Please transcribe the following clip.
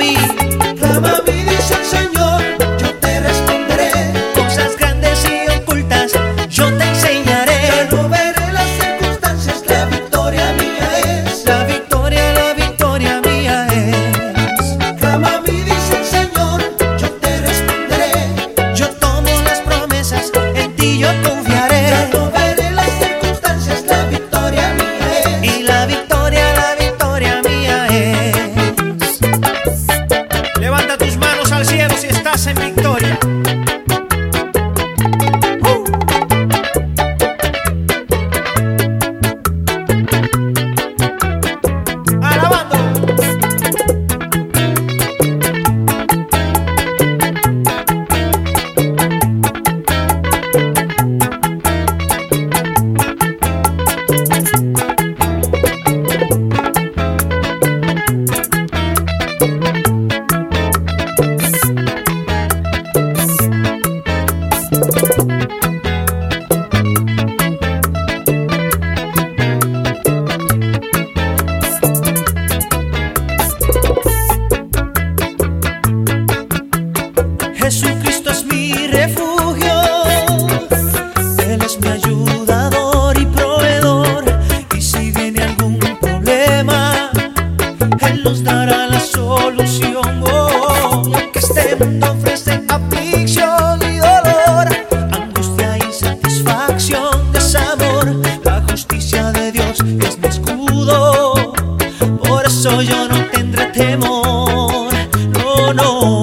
mí. Clama a mí, dice el Señor, yo te responderé. Cosas grandes y ocultas yo te enseñaré. Ya no veré las circunstancias, la victoria mía es. La victoria mía es. Clama a mí, dice el Señor, yo te responderé. Yo tomo las promesas, en ti yo confiaré. Ya no veré las circunstancias, la victoria mía es. Y la victoria mía es. Levanta tus manos al cielo si estás en victoria. Alabando. Jesucristo es mi refugio, Él es mi ayudador y proveedor. Y si viene algún problema, Él nos dará la solución. Oh, que este mundo ofrece aflicción y dolor, angustia, insatisfacción, desamor. La justicia de Dios es mi escudo, por eso yo no tendré temor. No, no.